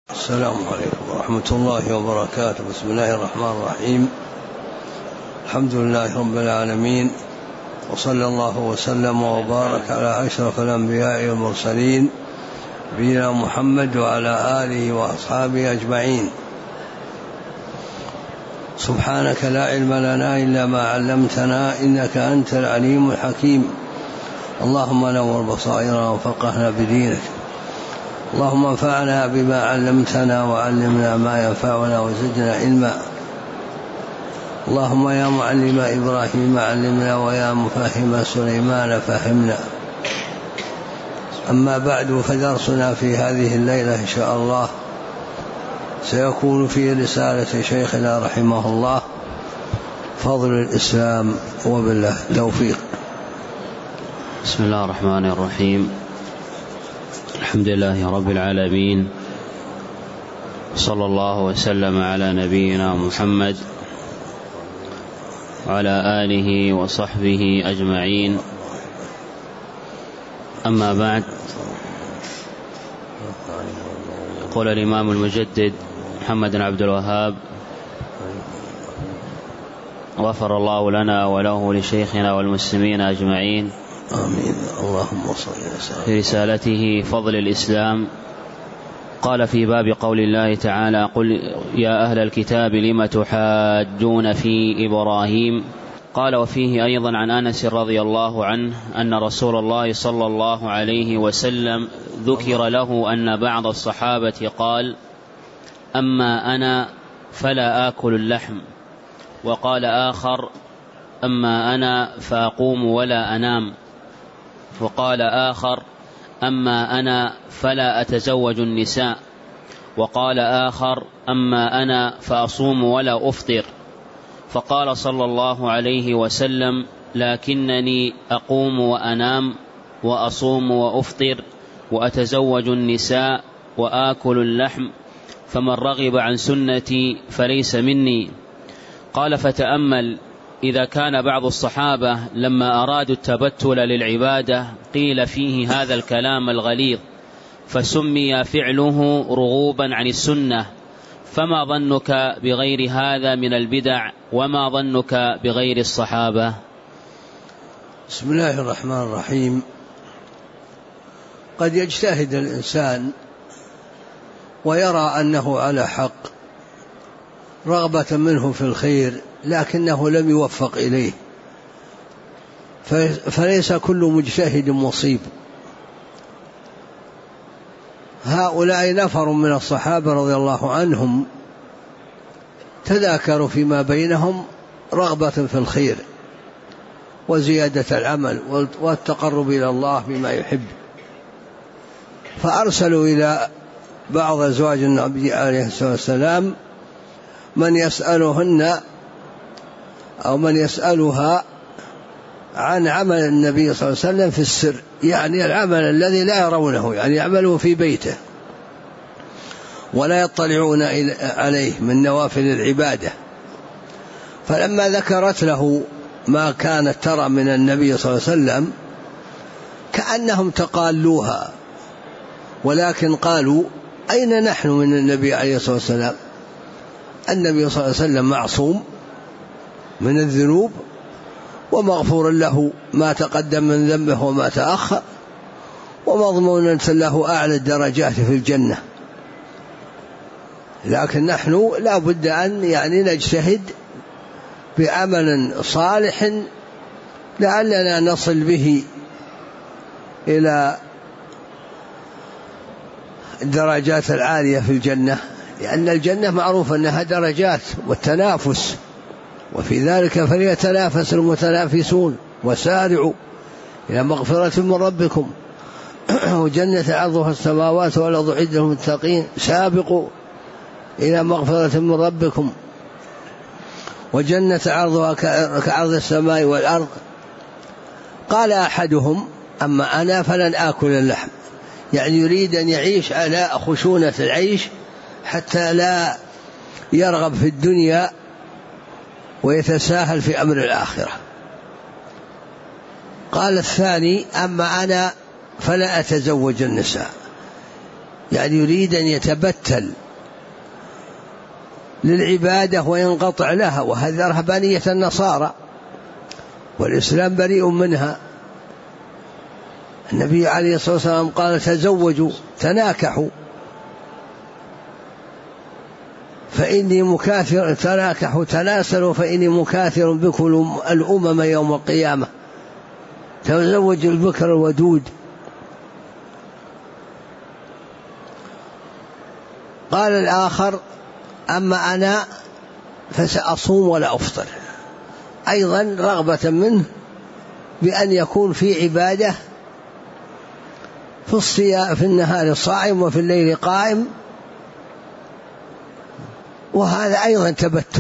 السلام عليكم ورحمة الله وبركاته. بسم الله الرحمن الرحيم. الحمد لله رب العالمين، وصلى الله وسلم وبارك على أشرف الأنبياء والمرسلين نبينا محمد وعلى آله وأصحابه أجمعين. سبحانك لا علم لنا إلا ما علمتنا إنك أنت العليم الحكيم. اللهم نور بصائرنا وفقهنا بدينك. اللهم انفعنا بما علمتنا وعلمنا ما ينفعنا وزدنا علما. اللهم يا معلم إبراهيم علمنا ويا مفهم سليمان فهمنا. أما بعد، فدرسنا في هذه الليلة إن شاء الله سيكون في رسالة شيخنا رحمه الله فضل الإسلام، وبالله التوفيق. بسم الله الرحمن الرحيم. الحمد لله رب العالمين، صلى الله وسلم على نبينا محمد وعلى آله وصحبه أجمعين. أما بعد، يقول الإمام المجدد محمد بن عبد الوهاب غفر الله لنا وله لشيخنا والمسلمين أجمعين، آمين، اللهم صل وسلم، في رسالته فضل الإسلام، قال في باب قول الله تعالى: قل يا أهل الكتاب لم تحاجون في إبراهيم. قال: وفيه أيضا عن أنس رضي الله عنه أن رسول الله صلى الله عليه وسلم ذكر له أن بعض الصحابة قال: أما أنا فلا آكل اللحم. وقال آخر: أما أنا فأقوم ولا أنام. وقال آخر: أما أنا فلا أتزوج النساء. وقال آخر: أما أنا فأصوم ولا أفطر. فقال صلى الله عليه وسلم: لكنني أقوم وأنام وأصوم وأفطر وأتزوج النساء وآكل اللحم، فمن رغب عن سنتي فليس مني. قال: فتأمل، إذا كان بعض الصحابة لما أرادوا التبتل للعبادة قيل فيه هذا الكلام الغليظ فسمي فعله رغوبا عن السنة، فما ظنك بغير هذا من البدع، وما ظنك بغير الصحابة؟ بسم الله الرحمن الرحيم. قد يجتهد الإنسان ويرى أنه على حق رغبة منه في الخير، لكنه لم يوفق إليه، فليس كل مجتهد مصيب. هؤلاء نفر من الصحابة رضي الله عنهم تذاكروا فيما بينهم رغبة في الخير وزيادة العمل والتقرب إلى الله بما يحب، فأرسلوا إلى بعض أزواج النبي عليه الصلاة والسلام من يسألهن أو من يسألها عن عمل النبي صلى الله عليه وسلم في السر، يعني العمل الذي لا يرونه، يعني يعمله في بيته ولا يطلعون عليه من نوافل العبادة. فلما ذكرت له ما كانت ترى من النبي صلى الله عليه وسلم كأنهم تقالوها، ولكن قالوا: أين نحن من النبي عليه الصلاة والسلام؟ النبي صلى الله عليه وسلم معصوم من الذنوب ومغفور له ما تقدم من ذنبه وما تأخر، ومضمون له أعلى الدرجات في الجنة. لكن نحن لا بد أن نجتهد بعمل صالح لعلنا نصل به إلى الدرجات العالية في الجنة، لأن الجنة معروف أنها درجات والتنافس، وفي ذلك فليتنافس المتنافسون، وسارعوا إلى مغفرة من ربكم وجنة عرضها السماوات والأرض أعدت للمتقين، سابقوا إلى مغفرة من ربكم وجنة عرضها كعرض السماء والأرض. قال أحدهم: أما أنا فلن آكل اللحم، يعني يريد أن يعيش على خشونة العيش حتى لا يرغب في الدنيا ويتساهل في أمر الآخرة. قال الثاني: أما أنا فلا أتزوج النساء، يعني يريد أن يتبتل للعبادة وينقطع لها، وهذا رهبانية النصارى، والإسلام بريء منها. النبي عليه الصلاة والسلام قال تزوجوا تناكحوا فإني مكاثر، تناكحوا تناسلوا فإني مكاثر بكم الأمم يوم القيامة. تزوج البكر الودود. قال الآخر أما أنا فسأصوم ولا أفطر، أيضا رغبة منه بأن يكون في عبادة، في النهار صائم وفي الليل قائم، وهذا أيضا تبتل.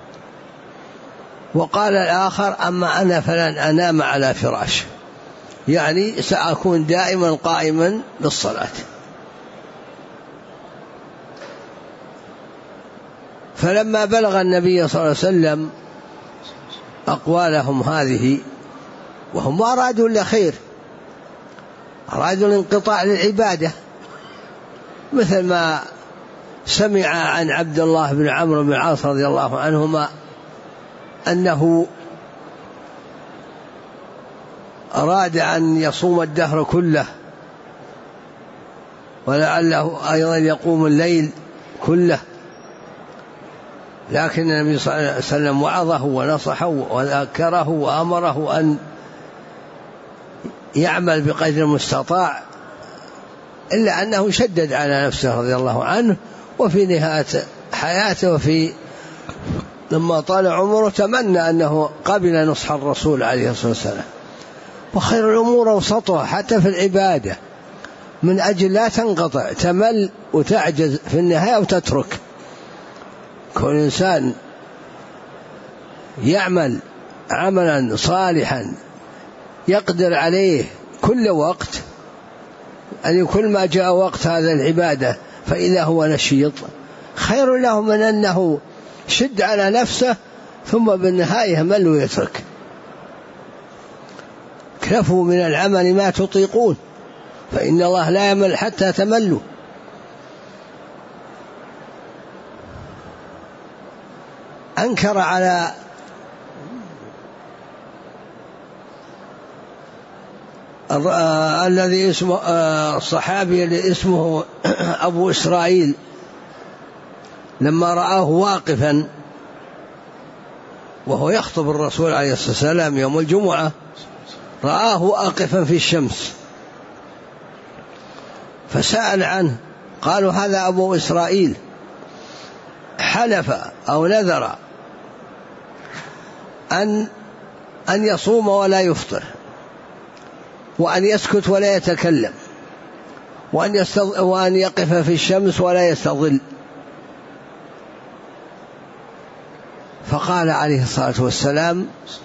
وقال الآخر أما أنا فلن أنام على فراش، يعني سأكون دائما قائما بالصلاة. فلما بلغ النبي صلى الله عليه وسلم أقوالهم هذه، وهم ما أرادوا إلا خير، أرادوا الانقطاع للعبادة، مثل ما سمع عن عبد الله بن عمرو بن العاص رضي الله عنهما أنه أراد أن يصوم الدهر كله، ولعله أيضا يقوم الليل كله، لكن النبي صلى الله عليه وسلم وعظه ونصحه وذكره وأمره أن يعمل بقدر المستطاع، إلا أنه شدد على نفسه رضي الله عنه. وفي نهاية حياته لما طال عمره تمنى أنه قبل نصح الرسول عليه الصلاة والسلام. وخير الأمور أوسطها حتى في العبادة، من أجل لا تنقطع، تمل وتعجز في النهاية وتترك. كل إنسان يعمل عملا صالحا يقدر عليه كل وقت، أن كل ما جاء وقت هذا العبادة فإذا هو نشيط، خير له من أنه شد على نفسه ثم بالنهاية مل ويترك. كفوا من العمل ما تطيقون فإن الله لا يمل حتى تملوا. أنكر على الذي اسمه الصحابي اللي اسمه أبو إسرائيل، لما رآه واقفا وهو يخطب الرسول عليه الصلاة والسلام يوم الجمعة، رآه واقفا في الشمس فسأل عنه، قالوا هذا أبو إسرائيل حلف أو نذر أن يصوم ولا يفطر، وأن يسكت ولا يتكلم، وأن يقف في الشمس ولا يستظل. فقال عليه الصلاة والسلام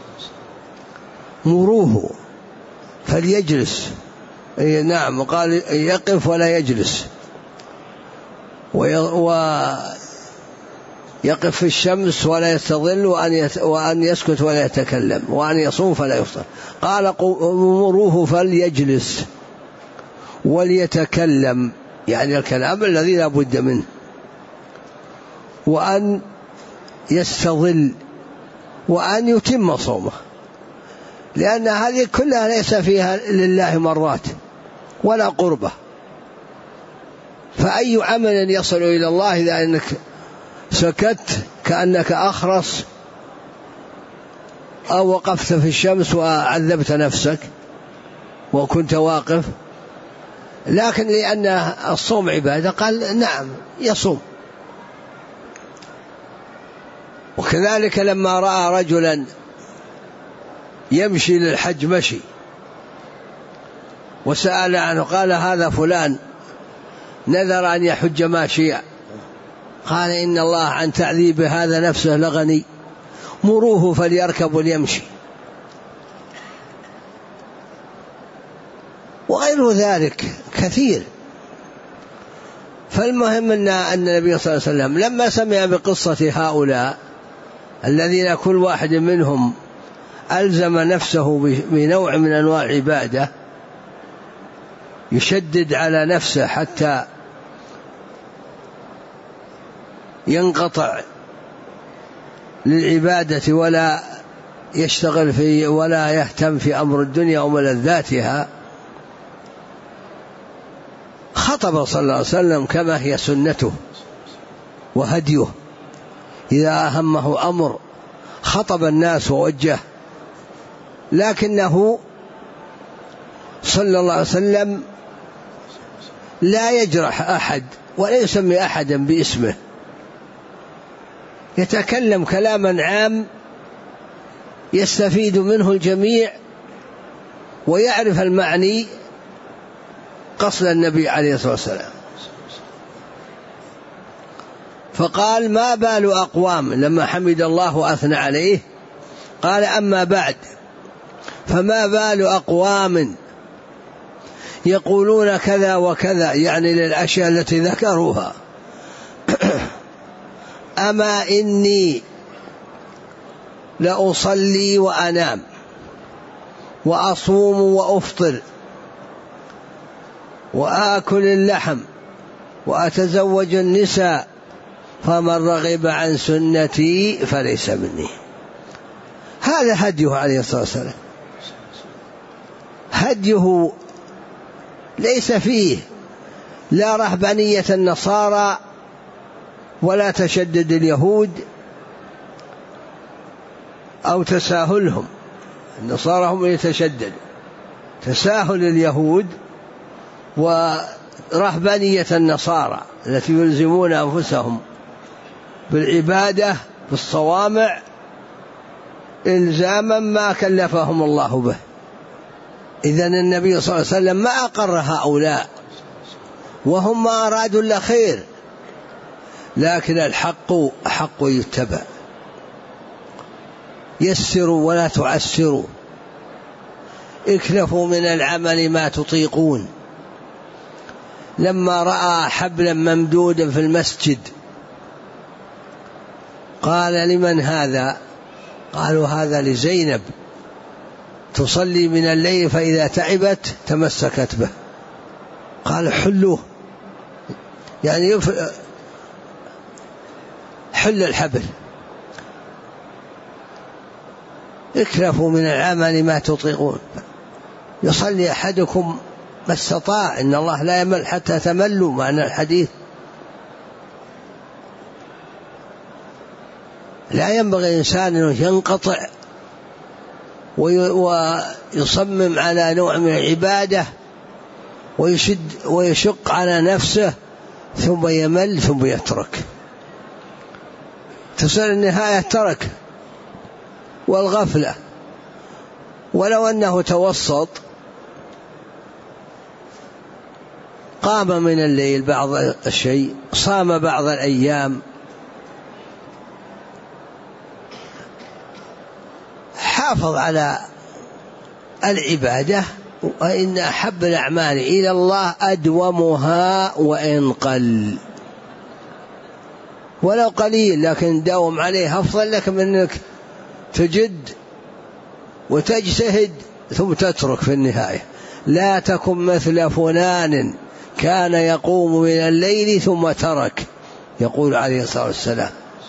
مروه فليجلس. نعم، قال يقف ولا يجلس، ويقف في الشمس ولا يستظل، وأن يسكت ولا يتكلم، وأن يصوم فلا يفطر. قال مروه فليجلس وليتكلم، يعني الكلام الذي لا بد منه، وأن يستظل، وأن يتم صومه، لأن هذه كلها ليس فيها لله مرات ولا قربة. فأي عمل يصل إلى الله إذا أنك سكت كأنك أخرس، أو وقفت في الشمس وعذبت نفسك وكنت واقف. لكن لأن الصوم عبادة قال نعم يصوم. وكذلك لما رأى رجلا يمشي للحج مشي وسأل عنه، قال هذا فلان نذر أن يحج ماشيا، قال إن الله عن تعذيب هذا نفسه لغني، مروه فليركب وليمشي. وغير ذلك كثير. فالمهم أن النبي صلى الله عليه وسلم لما سمع بقصة هؤلاء الذين كل واحد منهم ألزم نفسه بنوع من أنواع العبادة، يشدد على نفسه حتى ينقطع للعبادة ولا يشتغل في ولا يهتم في أمر الدنيا وملذاتها، خطب صلى الله عليه وسلم كما هي سنته وهديه، إذا أهمه أمر خطب الناس ووجه، لكنه صلى الله عليه وسلم لا يجرح أحد ولا يسمي أحدا باسمه، يتكلم كلاما عام يستفيد منه الجميع ويعرف المعني قصد النبي عليه الصلاة والسلام. فقال: ما بال أقوام، لما حمد الله وأثنى عليه قال: أما بعد، فما بال أقوام يقولون كذا وكذا، يعني للأشياء التي ذكروها، أما إني لأصلي وأنام وأصوم وأفطر وآكل اللحم وأتزوج النساء، فمن رغب عن سنتي فليس مني. هذا هديه عليه الصلاة والسلام، هديه ليس فيه لا رهبانية النصارى ولا تشدد اليهود أو تساهلهم. النصارى هم يتشدد، تساهل اليهود ورهبانية النصارى التي يلزمون أنفسهم بالعبادة في الصوامع إلزاما ما كلفهم الله به. إذن النبي صلى الله عليه وسلم ما أقر هؤلاء، وهم ما أرادوا إلا خير، لكن الحق حق يتبع. يسروا ولا تعسروا، اكلفوا من العمل ما تطيقون. لما رأى حبلا ممدودا في المسجد قال: لمن هذا؟ قالوا: هذا لزينب، تصلي من الليل فإذا تعبت تمسكت به. قال: حلوه، يعني حل الحبل. اكلفوا من العمل ما تطيقون. يصلي أحدكم ما استطاع، إن الله لا يمل حتى تملوا، معنى الحديث. لا ينبغي إنسان أن ينقطع ويصمم على نوع من العبادة ويشق على نفسه ثم يمل ثم يترك، تصير النهاية ترك والغفلة. ولو أنه توسط، قام من الليل بعض الشيء، صام بعض الأيام، حافظ على العبادة، وإن أحب الأعمال إلى الله أدومها وإن قل، ولو قليل لكن داوم عليه أفضل لك من أنك تجد وتجتهد ثم تترك في النهاية. لا تكن مثل فلان كان يقوم من الليل ثم ترك، يقول عليه الصلاة والسلام.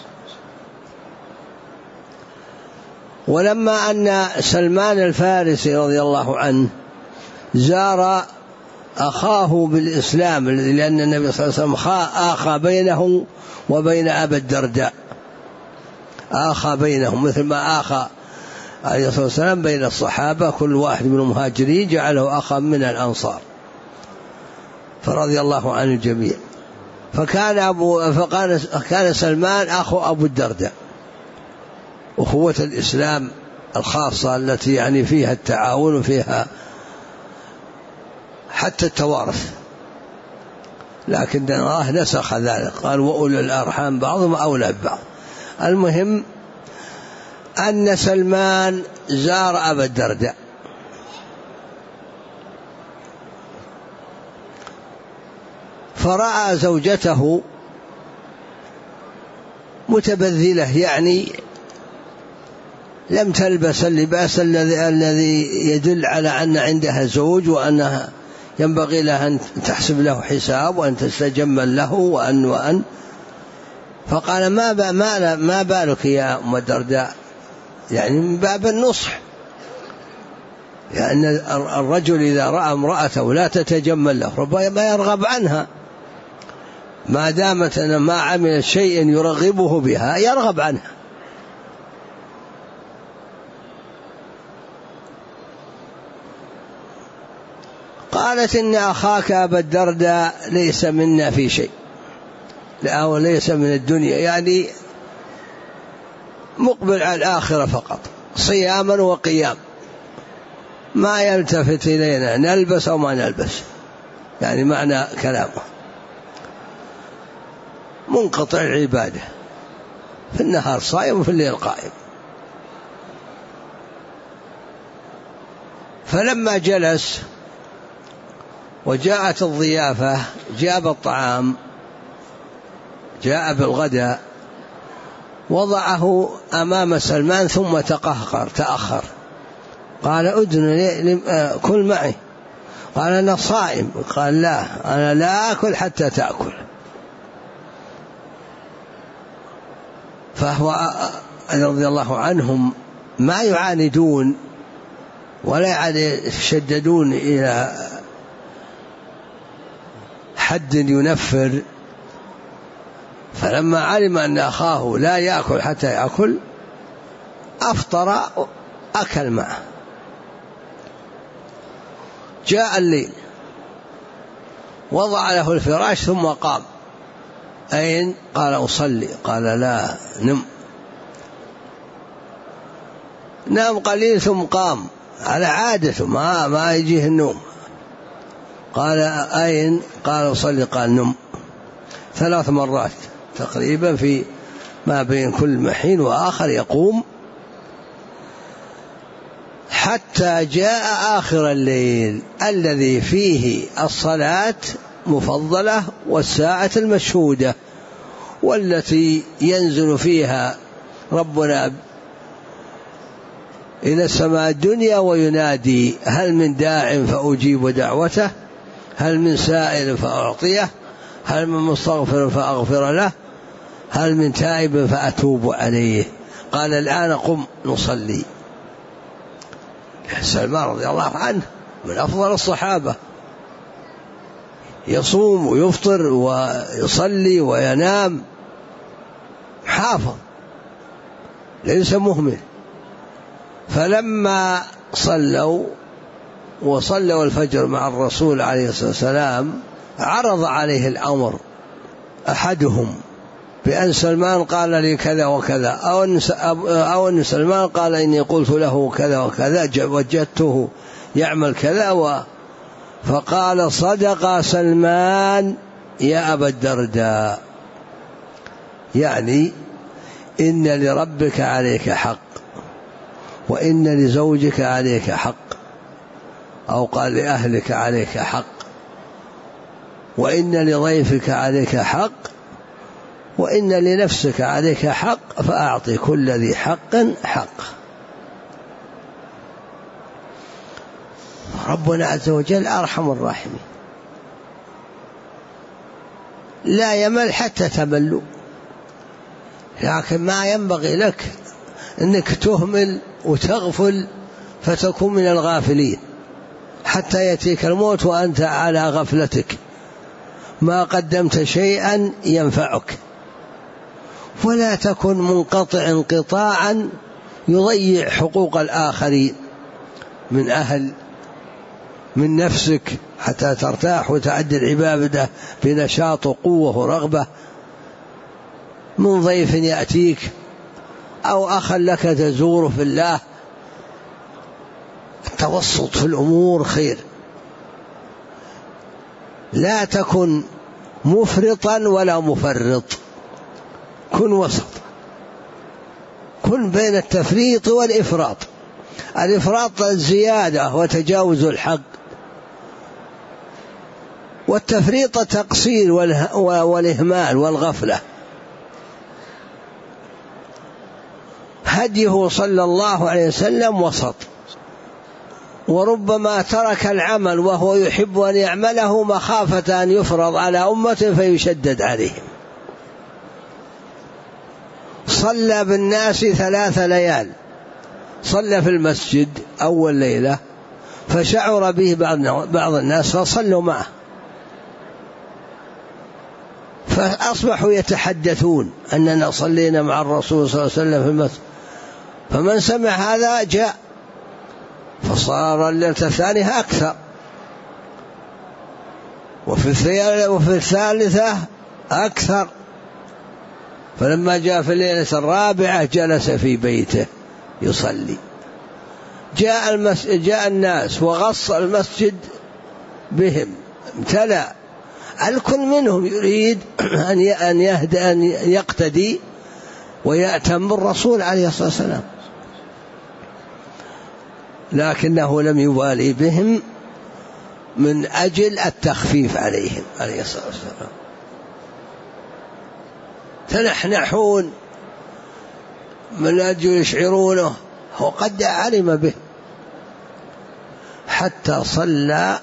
ولما أن سلمان الفارسي رضي الله عنه زار أخاه بالإسلام، لأن النبي صلى الله عليه وسلم آخى بينه وبين أبي الدرداء، آخى بينهم مثل ما آخى عليه الصلاة والسلام بين الصحابة، كل واحد من المهاجرين جعله أخا من الأنصار، فرضي الله عن الجميع. فكان سلمان أخو أبو الدرداء، أخوة الإسلام الخاصة التي يعني فيها التعاون وفيها حتى التوارث، لكن الله نسخ ذلك، قال: وأولي الأرحام بعضهم أولى ببعض. المهم أن سلمان زار أبا الدرداء، فرأى زوجته متبذلة، يعني لم تلبس اللباس الذي يدل على أن عندها زوج، وأنها ينبغي لها أن تحسب له حساب وأن تستجمل له وأن فقال ما بالك يا أم الدرداء، يعني من باب النصح، لأن الرجل إذا رأى امرأته لا تتجمل له ربما يرغب عنها، ما دامت أن ما عمل شيء يرغبه بها يرغب عنها. قالت إن أخاك أبا الدرداء ليس منا في شيء، لا وليس من الدنيا، يعني مقبل على الآخرة فقط، صياما وقيام، ما يلتفت إلينا نلبس أو ما نلبس، يعني معنى كلامه منقطع العبادة، في النهار صائم وفي الليل قائم. فلما جلس وجاءت الضيافة جاب الطعام، جاء بالغداء، وضعه أمام سلمان ثم تأخر، قال أدن لي كل معي، قال أنا صائم، قال لا أنا لا أكل حتى تأكل. فهو رضي الله عنهم ما يعاندون ولا يشددون إلى حد ينفر، فلما علم أن أخاه لا يأكل حتى يأكل أفطر أكل معه. جاء الليل وضع له الفراش ثم قام، أين؟ قال أصلي، قال لا نام قليل ثم قام على عادته، ما يجيه النوم. قال أين؟ قال أصلي، قال نم 3 مرات تقريبا في ما بين كل حين وآخر يقوم، حتى جاء آخر الليل الذي فيه الصلاة مفضلة والساعة المشهودة، والتي ينزل فيها ربنا إلى السماء الدنيا وينادي هل من داع فأجيب دعوته، هل من سائل فأعطيه، هل من مستغفر فأغفر له، هل من تائب فأتوب عليه. قال الآن قم نصلي. سلمان رضي الله عنه من أفضل الصحابة، يصوم ويفطر ويصلي وينام، حافظ ليس مهمل. فلما صلوا الفجر مع الرسول عليه الصلاة والسلام عرض عليه الأمر أحدهم بأن سلمان قال لي كذا وكذا، أو أن سلمان قال إني قلت له كذا وكذا وجدته يعمل كذا، فقال صدق سلمان يا أبا الدرداء، يعني إن لربك عليك حق، وإن لزوجك عليك حق، أو قال لأهلك عليك حق، وإن لضيفك عليك حق، وإن لنفسك عليك حق، فأعطي كل ذي حق حق. ربنا عز وجل أرحم الراحمين، لا يمل حتى تملوا، لكن ما ينبغي لك أنك تهمل وتغفل فتكون من الغافلين حتى يأتيك الموت وأنت على غفلتك ما قدمت شيئا ينفعك. ولا تكن منقطع انقطاعا يضيع حقوق الآخرين من أهل من نفسك حتى ترتاح وتعد العبادة بنشاط وقوة ورغبة، من ضيف يأتيك أو أخا لك تزوره في الله. التوسط في الأمور خير، لا تكن مفرطا ولا مفرط، كن وسط، كن بين التفريط والإفراط. الإفراط الزيادة وتجاوز الحق، والتفريط التقصير والإهمال والغفلة. هديه صلى الله عليه وسلم وسط، وربما ترك العمل وهو يحب أن يعمله مخافة أن يفرض على أمته فيشدد عليهم. صلى بالناس 3 ليال، صلى في المسجد أول ليلة فشعر به بعض الناس فصلوا معه، فأصبحوا يتحدثون أننا صلينا مع الرسول صلى الله عليه وسلم في المسجد، فمن سمع هذا جاء، فصار الليلة الثانية أكثر، وفي الثالثة أكثر، فلما جاء في الليلة الرابعة جلس في بيته يصلي. جاء الناس وغص المسجد بهم، امتلأ، الكل منهم يريد أن يقتدي ويأتم بالرسول عليه الصلاة والسلام، لكنه لم يبالي بهم من أجل التخفيف عليهم عليه الصلاة والسلام. تنحنحون من أجل يشعرونه، وقد علم به، حتى صلى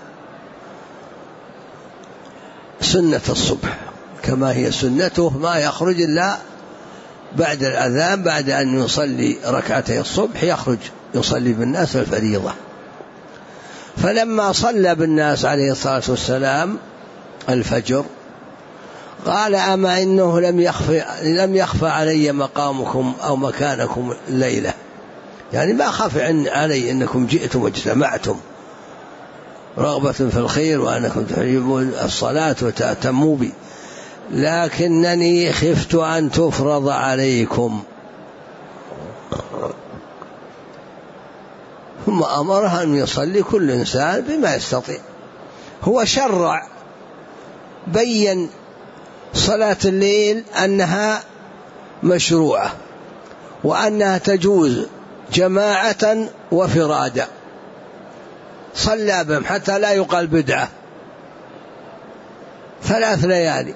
سنة الصبح كما هي سنته، ما يخرج إلا بعد الأذان، بعد أن يصلي ركعتي الصبح يخرج يصلي بالناس الفريضة. فلما صلى بالناس عليه الصلاة والسلام الفجر قال: أما إنه لم يخفى علي مقامكم أو مكانكم الليلة، يعني ما خفى علي أنكم جئتم واجتمعتم رغبة في الخير وأنكم تحبون الصلاة وتأتموا بي، لكنني خفت أن تفرض عليكم. ثم أمرها أن يصلي كل إنسان بما يستطيع. هو شرع، بين صلاة الليل أنها مشروعة وأنها تجوز جماعة وفرادى، صلى بهم حتى لا يقال بدعة 3 ليالي.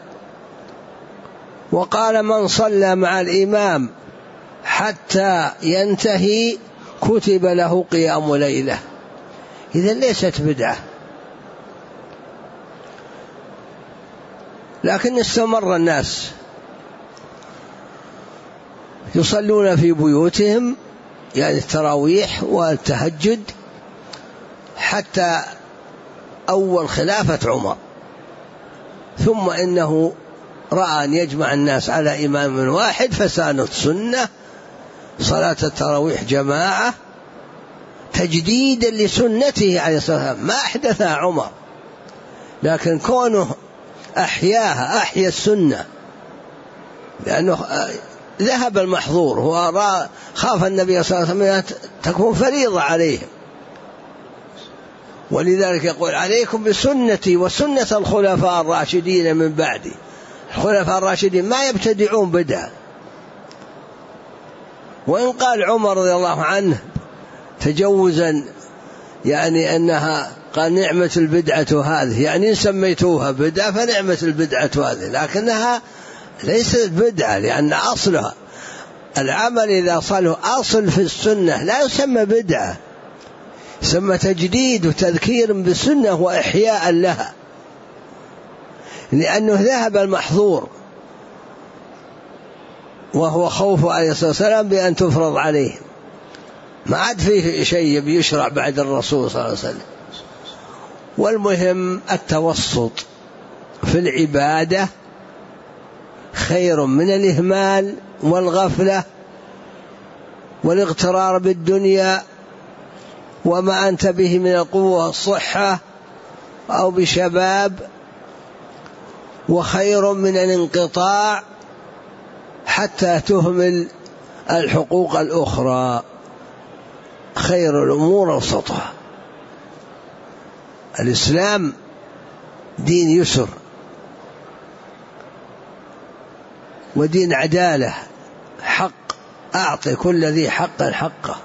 وقال: من صلى مع الإمام حتى ينتهي كتب له قيام ليلة. إذن ليست بدعة، لكن استمر الناس يصلون في بيوتهم، يعني التراويح والتهجد، حتى أول خلافة عمر، ثم إنه رأى أن يجمع الناس على إمام واحد فسانت سنة صلاة التراويح جماعة تجديدا لسنته عليه الصلاة والسلام، ما أحدثها عمر، لكن كونه أحيا السنة، لأنه ذهب المحظور، هو خاف النبي صلى الله عليه وسلم تكون فريضة عليهم، ولذلك يقول: عليكم بسنتي وسنة الخلفاء الراشدين من بعدي. الخلفاء الراشدين ما يبتدعون بدعة. وإن قال عمر رضي الله عنه تجوزا، يعني أنها قال: نعمة البدعة هذه، يعني إن سميتوها بدعة فنعمة البدعة هذه، لكنها ليست بدعة، لأن أصلها العمل إذا صله أصل في السنة لا يسمى بدعة، يسمى تجديد وتذكير بالسنة وإحياء لها، لأنه ذهب المحظور وهو خوف عليه الصلاة والسلام بأن تفرض عليه، ما عاد فيه شيء بيشرع بعد الرسول صلى الله عليه وسلم. والمهم التوسط في العبادة خير من الإهمال والغفلة والاغترار بالدنيا وما أنت به من القوة والصحة أو بشباب، وخير من الانقطاع حتى تهمل الحقوق الأخرى. خير الأمور أوسطها. الإسلام دين يسر ودين عدالة، حق، أعطي كل ذي حق حقه.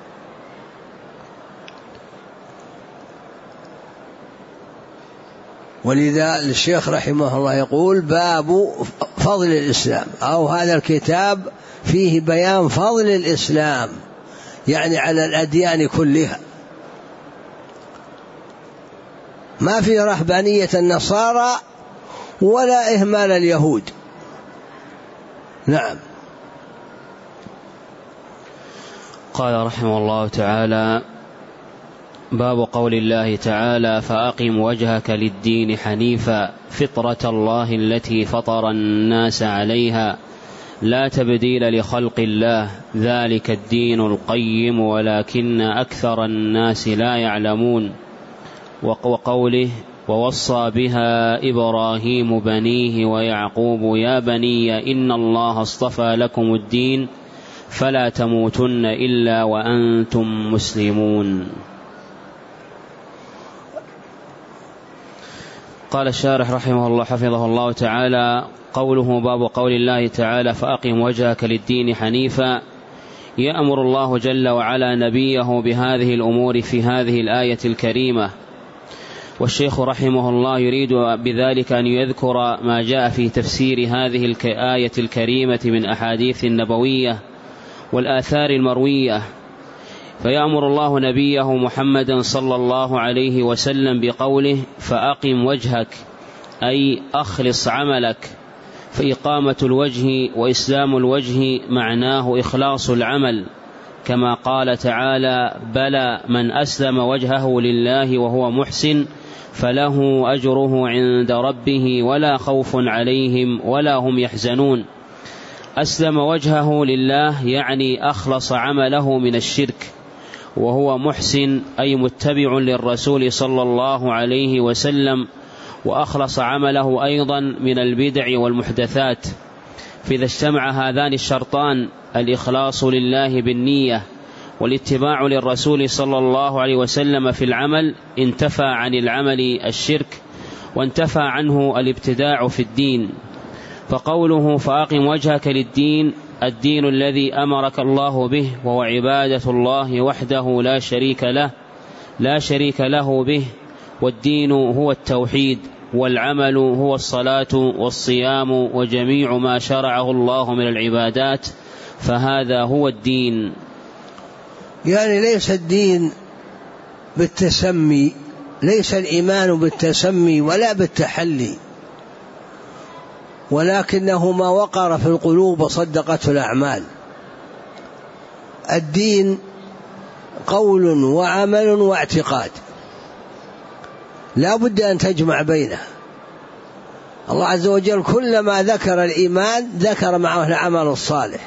ولذا الشيخ رحمه الله يقول: باب فضل الإسلام، أو هذا الكتاب فيه بيان فضل الإسلام، يعني على الأديان كلها، ما في رهبانية النصارى ولا إهمال اليهود. نعم. قال رحمه الله تعالى: باب قول الله تعالى: فأقم وجهك للدين حنيفا فطرة الله التي فطر الناس عليها لا تبديل لخلق الله ذلك الدين القيم ولكن أكثر الناس لا يعلمون. وقوله: ووصى بها إبراهيم بنيه ويعقوب يا بني إن الله اصطفى لكم الدين فلا تموتن إلا وأنتم مسلمون. قال الشارح رحمه الله حفظه الله تعالى: قوله باب قول الله تعالى: فأقم وجهك للدين حنيفا، يأمر الله جل وعلا نبيه بهذه الأمور في هذه الآية الكريمة. والشيخ رحمه الله يريد بذلك أن يذكر ما جاء في تفسير هذه الآية الكريمة من أحاديث النبوية والآثار المروية. فيأمر الله نبيه محمدا صلى الله عليه وسلم بقوله: فأقم وجهك، أي أخلص عملك. فإقامة الوجه وإسلام الوجه معناه إخلاص العمل، كما قال تعالى: بلى من أسلم وجهه لله وهو محسن فله أجره عند ربه ولا خوف عليهم ولا هم يحزنون. أسلم وجهه لله يعني أخلص عمله من الشرك، وهو محسن أي متبع للرسول صلى الله عليه وسلم، وأخلص عمله أيضا من البدع والمحدثات. فإذا اجتمع هذان الشرطان الإخلاص لله بالنية والاتباع للرسول صلى الله عليه وسلم في العمل انتفى عن العمل الشرك وانتفى عنه الابتداع في الدين. فقوله: فأقم وجهك للدين، الدين الذي أمرك الله به، وهو عبادة الله وحده لا شريك له به. والدين هو التوحيد، والعمل هو الصلاة والصيام وجميع ما شرعه الله من العبادات، فهذا هو الدين. يعني ليس الدين بالتسمي، ليس الإيمان بالتسمي ولا بالتحلي، ولكنه ما وقر في القلوب وصدقته الأعمال. الدين قول وعمل واعتقاد، لا بد أن تجمع بينه. الله عز وجل كلما ذكر الإيمان ذكر معه العمل الصالح،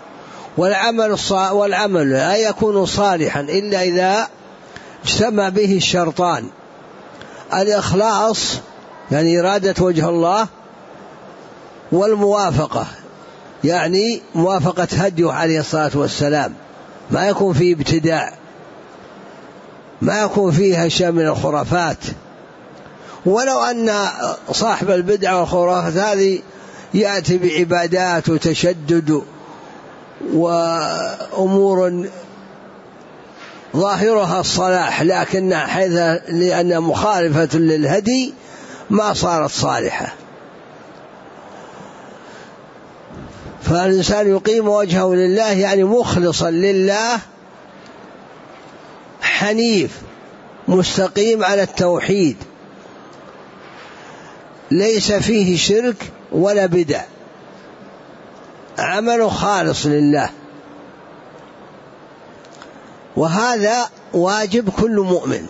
والعمل لا يكون صالحا إلا إذا اجتمع به الشرطان: الإخلاص يعني إرادة وجه الله، والموافقة يعني موافقة هديه عليه الصلاة والسلام، ما يكون فيه ابتداع، ما يكون فيه شيء من الخرافات. ولو أن صاحب البدع والخرافات هذه يأتي بعبادات وتشدد وأمور ظاهرها الصلاح، لكنها لأنها مخالفة للهدي ما صارت صالحة. فالإنسان يقيم وجهه لله يعني مخلصا لله، حنيف مستقيم على التوحيد، ليس فيه شرك ولا بدع، عمل خالص لله. وهذا واجب كل مؤمن.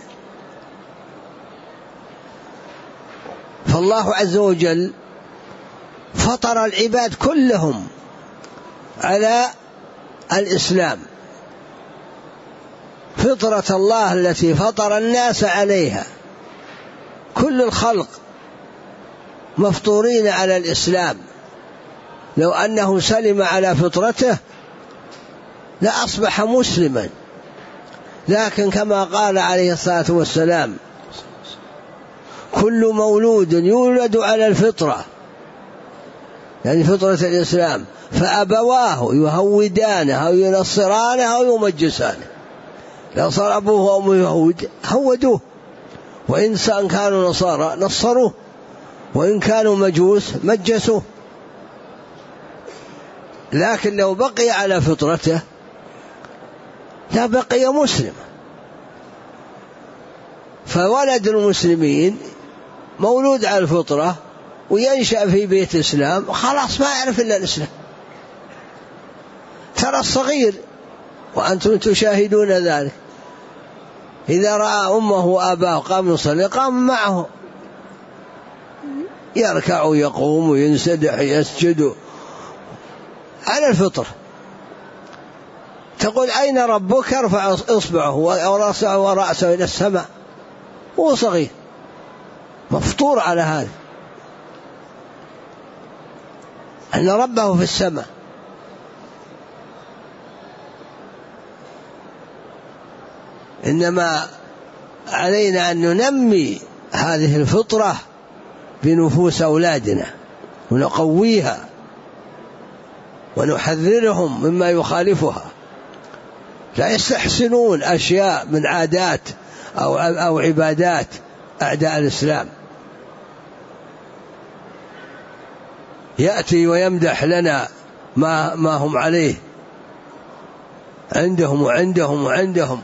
فالله عز وجل فطر العباد كلهم على الإسلام، فطرة الله التي فطر الناس عليها، كل الخلق مفطورين على الإسلام. لو أنه سلم على فطرته لأصبح مسلما، لكن كما قال عليه الصلاة والسلام: كل مولود يولد على الفطرة، يعني فطرة الإسلام، فأبواه يهودانه أو ينصرانه أو يمجسانه. لو صار أبوه وأمه يهود هودوه، وإن كانوا نصارى نصروه، وإن كانوا مجوس مجسوه. لكن لو بقي على فطرته لا بقي مسلم. فولد المسلمين مولود على الفطرة وينشأ في بيت إسلام، خلاص ما يعرف إلا الإسلام. ترى الصغير وأنتم تشاهدون ذلك. إذا رأى أمه وأباه قام يصلي قام معه، يركع ويقوم وينسدح يسجد على الفطر. تقول أين ربك؟ ارفع إصبعه ورأسه إلى السماء، هو صغير مفطور على هذا، أن ربه في السماء. إنما علينا أن ننمي هذه الفطرة بنفوس أولادنا ونقويها ونحذرهم مما يخالفها، لا يستحسنون أشياء من عادات أو عبادات أعداء الإسلام. يأتي ويمدح لنا ما هم عليه، عندهم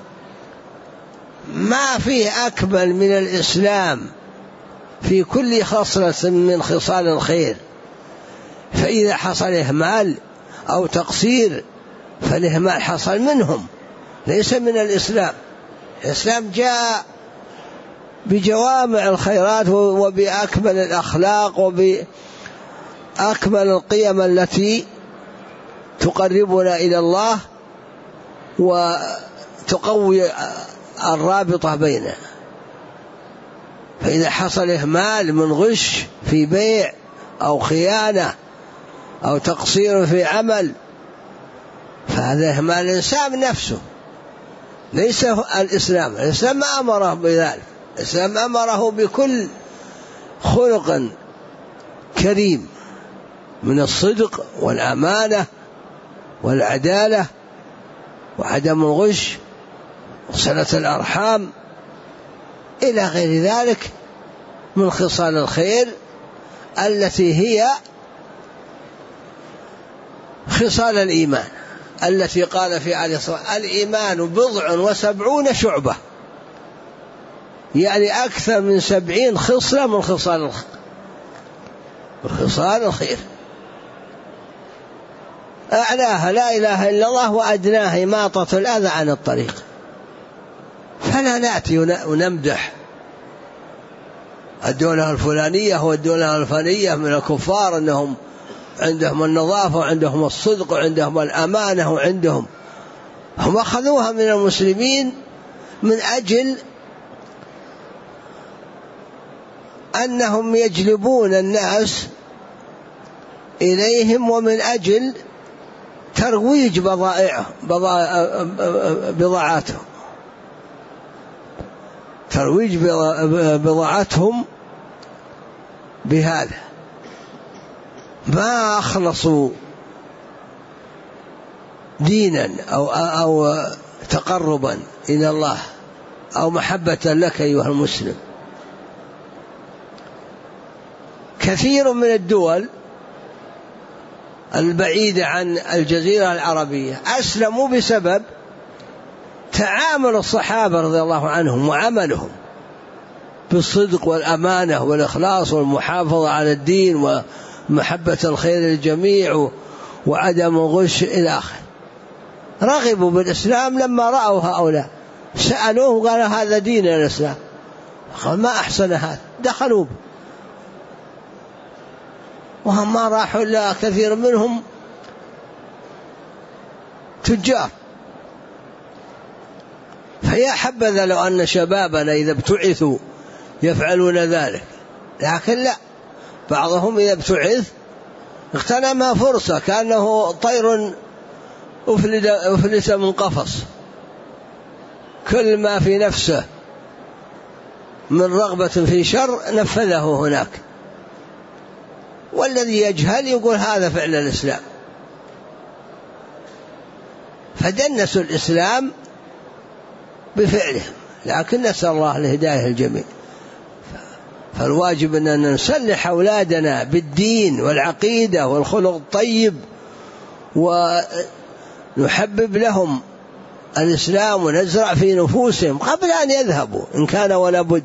ما فيه أكمل من الإسلام في كل خصلة من خصال الخير. فإذا حصل إهمال أو تقصير فالإهمال حصل منهم ليس من الإسلام. الإسلام جاء بجوامع الخيرات وبأكمل الأخلاق وبأكمل القيم التي تقربنا إلى الله وتقوي الرابطة بيننا. فإذا حصل إهمال من غش في بيع أو خيانة أو تقصير في عمل فهذا إهمال الإنسان نفسه ليس الإسلام. الإسلام ما أمره بذلك، الإسلام أمره بكل خلق كريم من الصدق والأمانة والعدالة وعدم الغش وصلة الأرحام إلى غير ذلك من خصال الخير التي هي خصال الإيمان، التي قال في عليه الصلاة والسلام: الإيمان 70 شعبة، يعني أكثر من 70 خصلة من خصال الخير. أعلاها لا إله إلا الله وأدناها إماطة الأذى عن الطريق. فلا نأتي ونمدح الدولة الفلانية والدولة الفلانية من الكفار أنهم عندهم النظافة وعندهم الصدق وعندهم الأمانة هم أخذوها من المسلمين من أجل أنهم يجلبون الناس إليهم ومن أجل ترويج بضاعتهم، ترويج بضاعتهم بهذا. ما أخلصوا دينا أو تقربا إلى الله أو محبة لك أيها المسلم. كثير من الدول البعيدة عن الجزيرة العربية أسلموا بسبب تعامل الصحابة رضي الله عنهم وعملهم بالصدق والأمانة والإخلاص والمحافظة على الدين ومحبة الخير للجميع وعدم الغش إلى آخره. رغبوا بالإسلام لما رأوا هؤلاء، سألوه قال: هذا دين الإسلام. قال: ما أحسن هذا، دخلوا به. وهم ما راحوا إلا كثير منهم تجار. فيا حبذا لو أن شبابنا إذا ابتعثوا يفعلون ذلك، لكن لا، بعضهم إذا ابتعث اغتنمها فرصة كأنه طير أفلت من قفص، كل ما في نفسه من رغبة في شر نفذه هناك. والذي يجهل يقول هذا فعل الإسلام، فدنسوا الإسلام بفعلهم. لكن نسأل الله الهداية الجميع. فالواجب أن نسلح أولادنا بالدين والعقيدة والخلق الطيب ونحبب لهم الإسلام ونزرع في نفوسهم قبل أن يذهبوا إن كان ولا بد.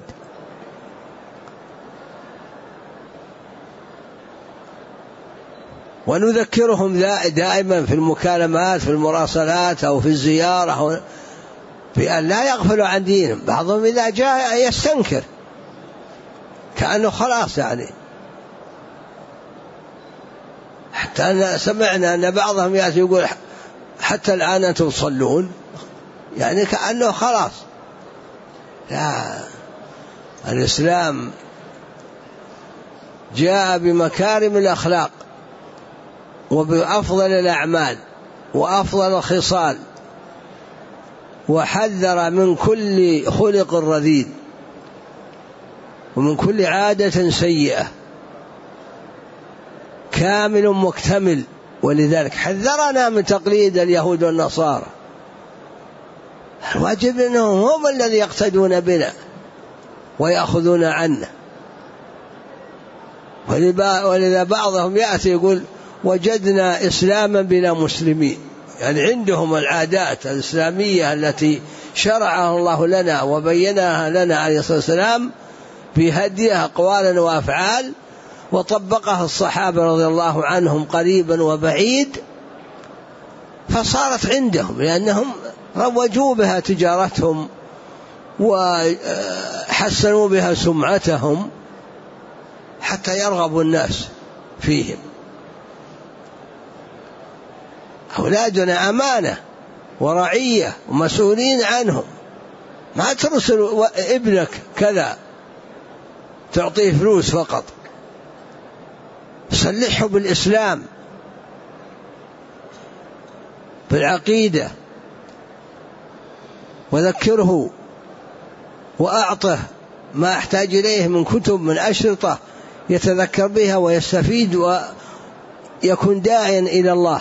ونذكرهم دائما في المكالمات في المراسلات أو في الزيارة بأن لا يغفلوا عن دينهم. بعضهم إذا جاء يستنكر كأنه خلاص يعني، حتى أن سمعنا أن بعضهم يأتي يقول حتى الآن أنتم تصلون، يعني كأنه خلاص. لا، الإسلام جاء بمكارم الأخلاق وبأفضل الأعمال وأفضل الخصال، وحذر من كل خلق رذيذ ومن كل عادة سيئة، كامل مكتمل. ولذلك حذرنا من تقليد اليهود والنصارى. الواجب أنهم هم الذي يقتدون بنا ويأخذون عنا. ولذا بعضهم يأتي يقول وجدنا إسلاما بلا مسلمين، يعني عندهم العادات الإسلامية التي شرعها الله لنا وبينها لنا عليه الصلاة والسلام بهديها أقوالا وأفعال، وطبقها الصحابة رضي الله عنهم قريبا وبعيد، فصارت عندهم لأنهم روجوا بها تجارتهم وحسنوا بها سمعتهم حتى يرغب الناس فيهم. أولادنا أمانة ورعية ومسؤولين عنهم، ما ترسل ابنك كذا تعطيه فلوس فقط، سلحه بالإسلام بالعقيدة، وذكره وأعطه ما أحتاج إليه من كتب من أشرطة يتذكر بها ويستفيد ويكون داعيا إلى الله.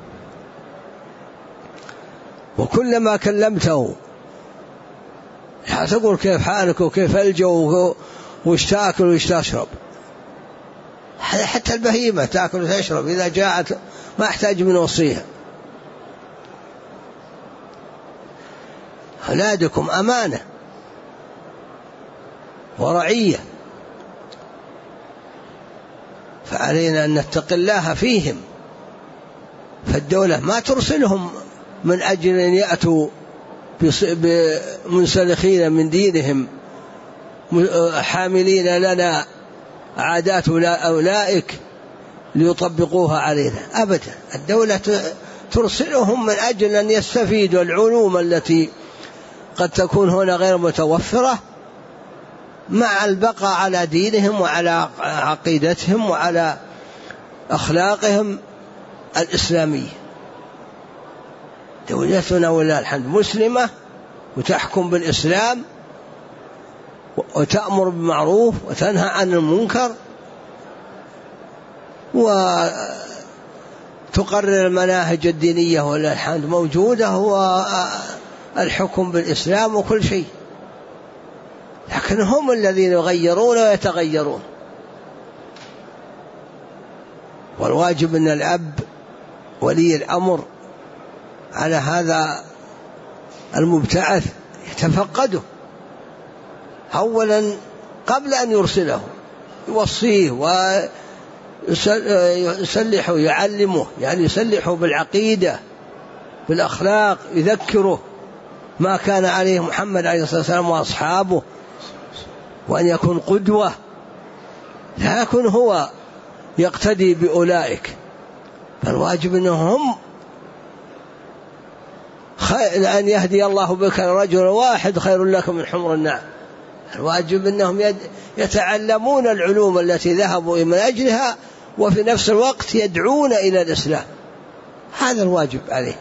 وكلما كلمته تقول كيف حالك وكيف الجو وش تأكل وش تشرب. حتى البهيمة تأكل وتشرب إذا جاءت ما أحتاج من وصيها. أولادكم أمانة ورعية، فعلينا أن نتقي الله فيهم. فالدولة ما ترسلهم من أجل أن يأتوا منسلخين من دينهم حاملين لنا عادات أولئك ليطبقوها علينا أبدا. الدولة ترسلهم من أجل أن يستفيدوا العلوم التي قد تكون هنا غير متوفرة، مع البقاء على دينهم وعلى عقيدتهم وعلى أخلاقهم الإسلامية. دولتنا ولله الحمد مسلمة وتحكم بالإسلام وتأمر بالمعروف وتنهى عن المنكر وتقرر المناهج الدينية ولله الحمد موجودة، هو الحكم بالإسلام وكل شيء. لكن هم الذين يغيرون ويتغيرون. والواجب أن الأب ولي الأمر على هذا المبتعث يتفقده أولا قبل أن يرسله، يوصيه ويسلحه يعلمه، يعني يسلحه بالعقيدة بالأخلاق، يذكره ما كان عليه محمد عليه الصلاة والسلام وأصحابه، وأن يكون قدوة، لا يكون هو يقتدي بأولئك. فالواجب أنهم أن يهدي الله بك رجل واحد خير لك من حمر النعم. الواجب أنهم يتعلمون العلوم التي ذهبوا من أجلها وفي نفس الوقت يدعون إلى الإسلام. هذا الواجب عليه.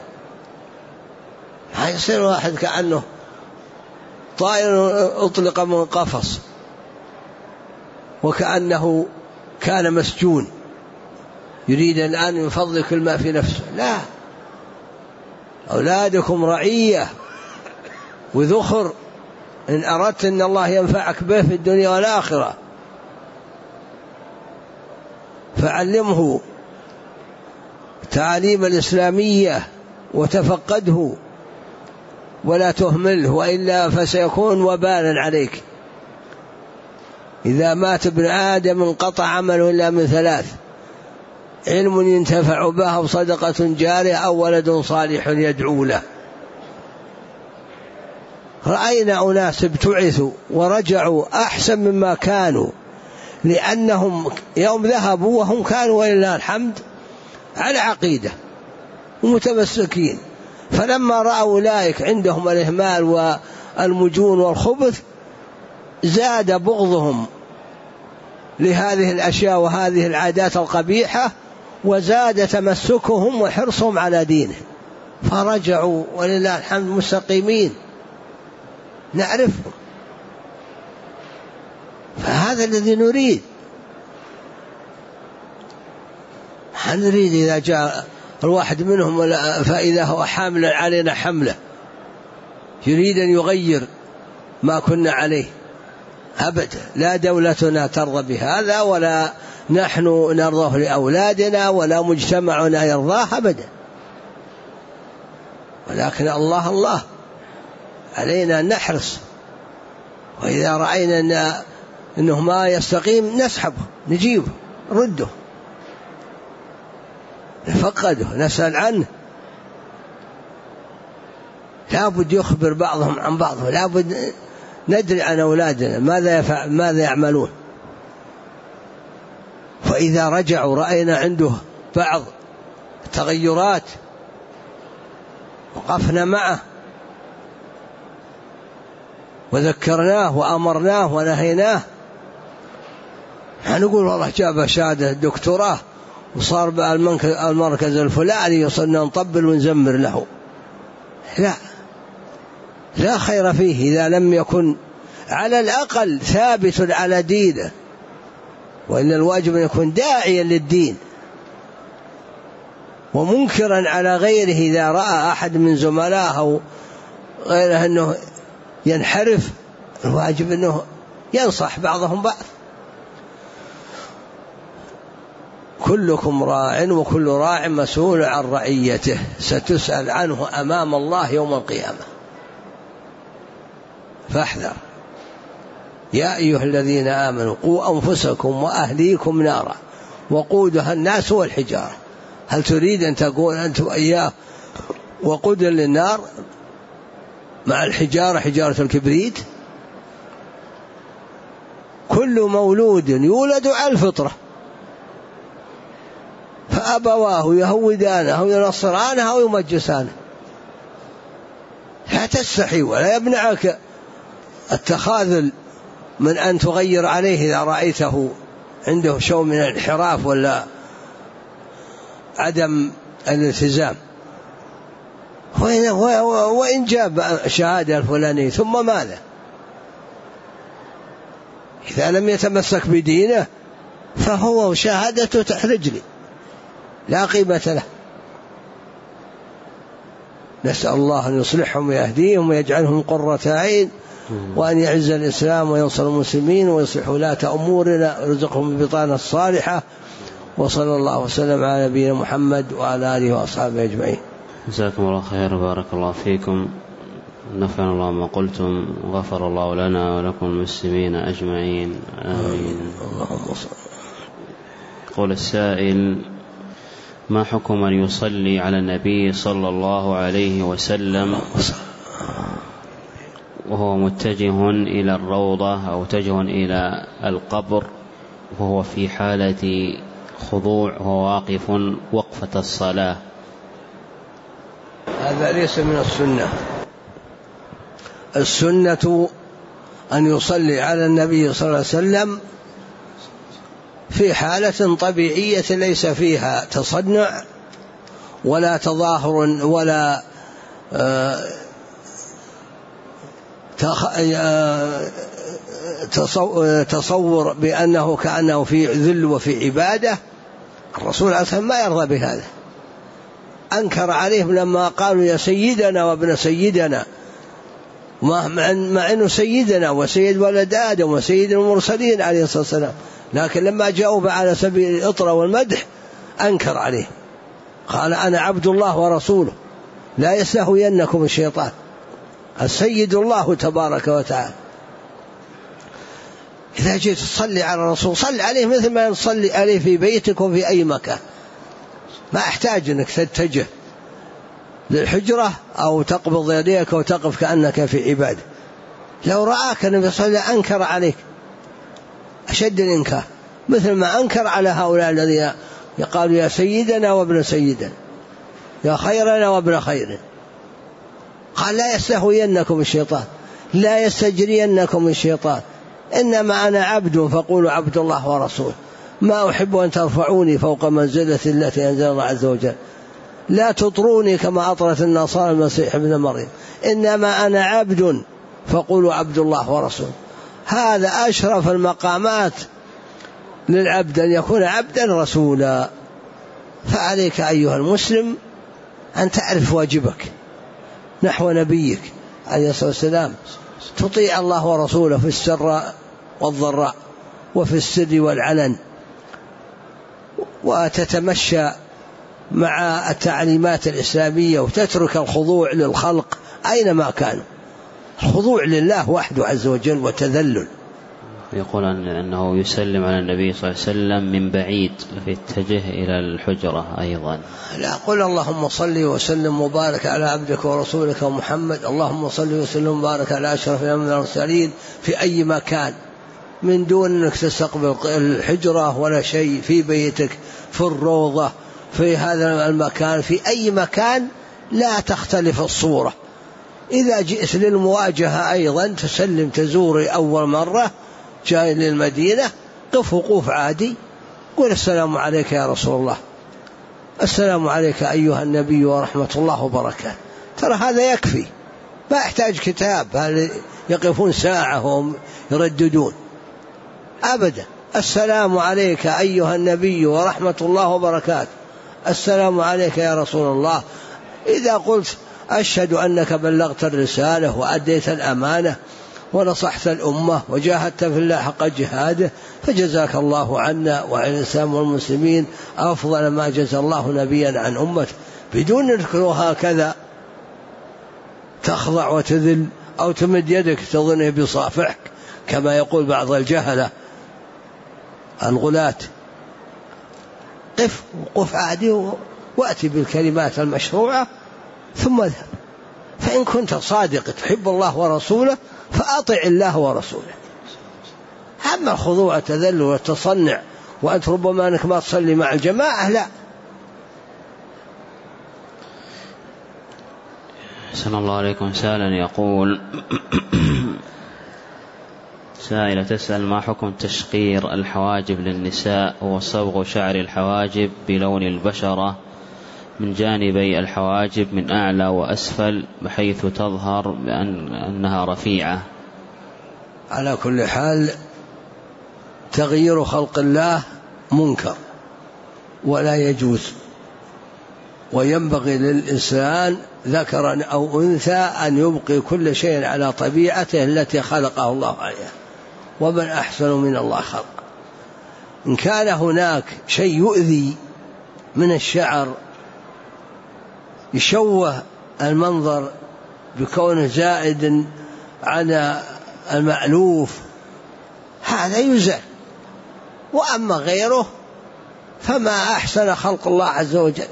يصير واحد كأنه طائر أطلق من قفص وكأنه كان مسجون يريد الآن من فضلك الماء في نفسه. لا، أولادكم رعية وذخر إن أردت أن الله ينفعك به في الدنيا والآخرة، فعلمه تعاليم الإسلامية وتفقده ولا تهمله، وإلا فسيكون وبالا عليك. إذا مات ابن آدم انقطع عمله إلا من ثلاث: علم ينتفع به أو صدقة جارية أو ولد صالح يدعو له. رأينا أناس ابتعثوا ورجعوا أحسن مما كانوا، لأنهم يوم ذهبوا وهم كانوا ولله الحمد على عقيدة ومتمسكين، فلما رأوا أولئك عندهم الإهمال والمجون والخبث زاد بغضهم لهذه الأشياء وهذه العادات القبيحة، وزاد تمسكهم وحرصهم على دينه، فرجعوا ولله الحمد مستقيمين نعرفهم. فهذا الذي نريد. نريد إذا جاء الواحد منهم فإذا هو حامل علينا حملة يريد أن يغير ما كنا عليه، أبدا، لا دولتنا ترضى بهذا ولا نحن نرضاه لأولادنا ولا مجتمعنا يرضاه أبدا، ولكن الله علينا أن نحرص، وإذا رأينا أنه ما يستقيم نسحبه نجيبه نرده نفقده نسأل عنه. لابد يخبر بعضهم عن بعض، لابد ندري عن أولادنا ماذا يعملون. فإذا رجعوا رأينا عنده بعض التغيرات وقفنا معه وذكرناه وأمرناه ونهيناه. نقول والله جاب شهادة دكتوراه وصار بقى المركز الفلاني يصلنا نطبل ونزمر له، لا خير فيه إذا لم يكن على الأقل ثابت على دينه، وإن الواجب أن يكون داعيا للدين ومنكرا على غيره. إذا رأى أحد من زملائه أو غيره أنه ينحرف الواجب أنه ينصح بعضهم بعض. كلكم راع وكل راع مسؤول عن رعيته، ستسأل عنه أمام الله يوم القيامة، فاحذر. يا أيها الذين آمنوا قوا أنفسكم وأهليكم نارا وقودها الناس والحجارة. هل تريد أن تكون أنت وإياه وقودا للنار مع الحجارة حجارة الكبريت؟ كل مولود يولد على الفطرة فأبواه يهودانه أو ينصرانه أو يمجسانه. لا تستحي ولا يمنعك التخاذل من أن تغير عليه إذا رأيته عنده شيء من الانحراف ولا عدم الالتزام. وإن جاب شهادة الفلانية ثم ماذا؟ إذا لم يتمسك بدينه فهو شهادته تحرج لي لا قيمة له. نسأل الله أن يصلحهم ويهديهم ويجعلهم قرة عين، وأن يعز الإسلام وينصر المسلمين ويصلح ولاة أمورنا ويرزقهم البطانة الصالحة. وصلى الله وسلم على نبينا محمد وعلى آله وأصحابه أجمعين. جزاكم الله خير وبارك الله فيكم، نفعنا الله ما قلتم وغفر الله لنا ولكم المسلمين أجمعين، آمين. اللهم صل. قول السائل: ما حكم من يصلي على النبي صلى الله عليه وسلم وهو متجه إلى الروضة أو متجه إلى القبر وهو في حالة خضوع وهو واقف وقفة الصلاة؟ هذا ليس من السنة. السنة أن يصلي على النبي صلى الله عليه وسلم في حالة طبيعية ليس فيها تصنع ولا تظاهر ولا تصور بأنه كأنه في ذل وفي عبادة. الرسول عليه السلام ما يرضى بهذا، أنكر عليهم لما قالوا يا سيدنا وابن سيدنا، مع أنه سيدنا وسيد ولد آدم وسيد المرسلين عليه الصلاة والسلام، لكن لما جاءوا على سبيل الإطرة والمدح أنكر عليه، قال أنا عبد الله ورسوله لا يستهوينكم الشيطان، السيد الله تبارك وتعالى. إذا جيت تصلي على الرسول صل عليه مثل ما تصلي عليه في بيتك وفي أي مكان، ما أحتاج أنك تتجه للحجرة أو تقبض يديك وتقف كأنك في عبادة. لو رآك النبي صلى الله عليه وسلم أنكر عليك أشد الإنكار، مثل ما أنكر على هؤلاء الذين يقالوا يا سيدنا وابن سيدنا، يا خيرنا وابن خيرنا. قال لا يستهوينكم الشيطان، لا يستجرينكم الشيطان، إنما أنا عبد فقولوا عبد الله ورسوله، ما أحب أن ترفعوني فوق منزلة التي أنزل الله عز وجل، لا تطروني كما أطرت النصارى المسيح ابن مريم، إنما أنا عبد فقولوا عبد الله ورسوله. هذا أشرف المقامات للعبد أن يكون عبدا رسولا. فعليك أيها المسلم أن تعرف واجبك نحو نبيك عليه الصلاة والسلام، تطيع الله ورسوله في السراء والضراء وفي السر والعلن، وتتمشى مع التعليمات الإسلامية، وتترك الخضوع للخلق أينما كانوا. الخضوع لله وحده عز وجل وتذلل. يقول أنه يسلم على النبي صلى الله عليه وسلم من بعيد فيتجه إلى الحجرة أيضا. لا، قل اللهم صل وسلم وبارك على عبدك ورسولك محمد، اللهم صل وسلم وبارك على أشرف الأنبياء والمرسلين، في أي مكان، من دون أنك تستقبل الحجرة ولا شيء، في بيتك، في الروضة، في هذا المكان، في أي مكان، لا تختلف الصورة. إذا جئت للمواجهة أيضا تسلم، تزور أول مرة جاي للمدينة، قف وقوف عادي، قل السلام عليك يا رسول الله، السلام عليك أيها النبي ورحمة الله وبركاته. ترى هذا يكفي، ما يحتاج كتاب يقفون ساعة هم يرددون أبدا. السلام عليك أيها النبي ورحمة الله وبركاته، السلام عليك يا رسول الله. إذا قلت أشهد أنك بلغت الرسالة وأديت الأمانة ونصحت الأمة وجاهدت في الله حق جهاده، فجزاك الله عنا وعن الإسلام والمسلمين أفضل ما جزى الله نبيا عن أمته، بدون نذكره هكذا تخضع وتذل أو تمد يدك تظنه بصافحك كما يقول بعض الجهلة الغلاة. قف وقف عادي وأتي بالكلمات المشروعة ثم اذهب. فإن كنت صادق تحب الله ورسوله فأطع الله ورسوله. أما الخضوع والتذلل والتصنع وأنت ربما أنك ما تصلي مع الجماعة، لا. أحسن الله عليكم. سائلا يقول سائلة تسأل ما حكم تشقير الحواجب للنساء وصبغ شعر الحواجب بلون البشرة من جانبي الحواجب من أعلى وأسفل بحيث تظهر بأنها رفيعة؟ على كل حال تغيير خلق الله منكر ولا يجوز، وينبغي للإنسان ذكرا أو أنثى أن يبقي كل شيء على طبيعته التي خلقه الله عليها، ومن أحسن من الله خلق. إن كان هناك شيء يؤذي من الشعر يشوه المنظر بكونه زائد على المألوف، هذا يزال. وأما غيره فما أحسن خلق الله عز وجل،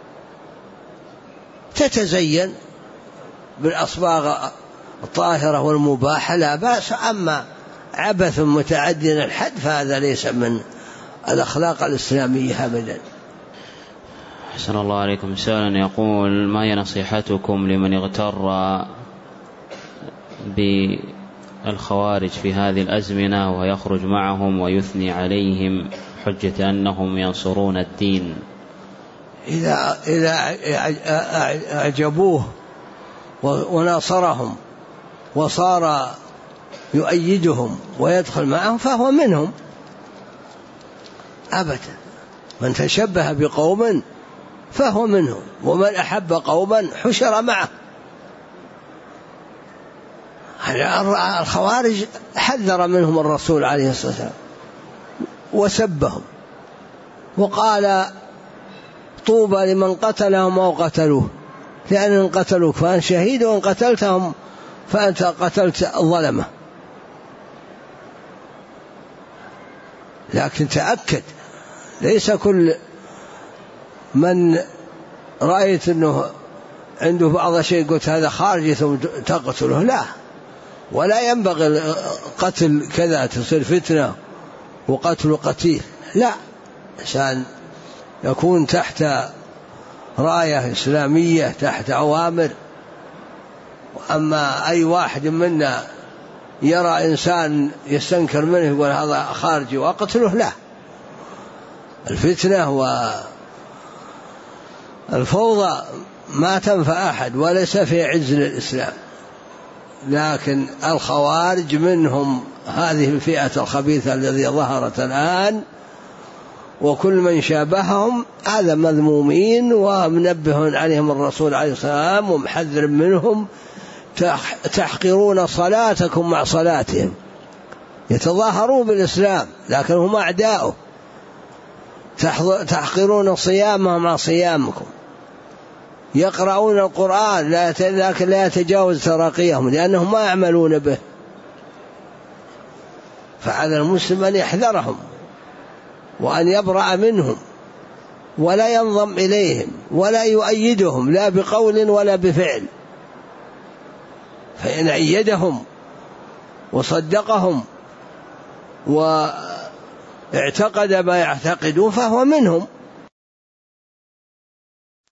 تتزين بالأصباغ الطاهرة والمباحة لا بأس. أما عبث متعدد الحد فهذا ليس من الأخلاق الإسلامية أبدا. أحسن الله عليكم. سؤال يقول ما هي نصيحتكم لمن اغتر بالخوارج في هذه الأزمنة ويخرج معهم ويثني عليهم حجة أنهم ينصرون الدين؟ إذا أعجبوه وناصرهم وصار يؤيدهم ويدخل معهم فهو منهم أبدا. من تشبه بقوم فهو منهم، ومن أحب قوما حشر معه. الخوارج حذر منهم الرسول عليه الصلاة والسلام وسبهم وقال طوبى لمن قتلهم أو قتلوه، لأن إن قتلوك فأنت شهيد، وإن قتلتهم فأنت قتلت الظلمة. لكن تأكد ليس كل من رأيت أنه عنده بعض شيء قلت هذا خارجي ثم تقتله، لا، ولا ينبغي قتل كذا تصير فتنة وقتل قتيل، لا، عشان يكون تحت راية إسلامية تحت أوامر. أما أي واحد منا يرى إنسان يستنكر منه يقول هذا خارجي وأقتله، لا، الفتنة والفوضى ما تنفع أحد وليس في عز للإسلام. لكن الخوارج منهم هذه الفئة الخبيثة الذي ظهرت الآن، وكل من شابههم هذا مذمومين ومنبه عليهم الرسول عليه السلام ومحذر منهم. تحقرون صلاتكم مع صلاتهم، يتظاهرون بالإسلام لكن هم أعداؤه. تحقرون صيامهم مع صيامكم، يقرؤون القرآن لكن لا يتجاوز تراقيهم لأنهم ما يعملون به. فعلى المسلم أن يحذرهم وأن يبرأ منهم ولا ينضم إليهم ولا يؤيدهم لا بقول ولا بفعل. فإن أيدهم وصدقهم واعتقد ما يعتقدون فهو منهم،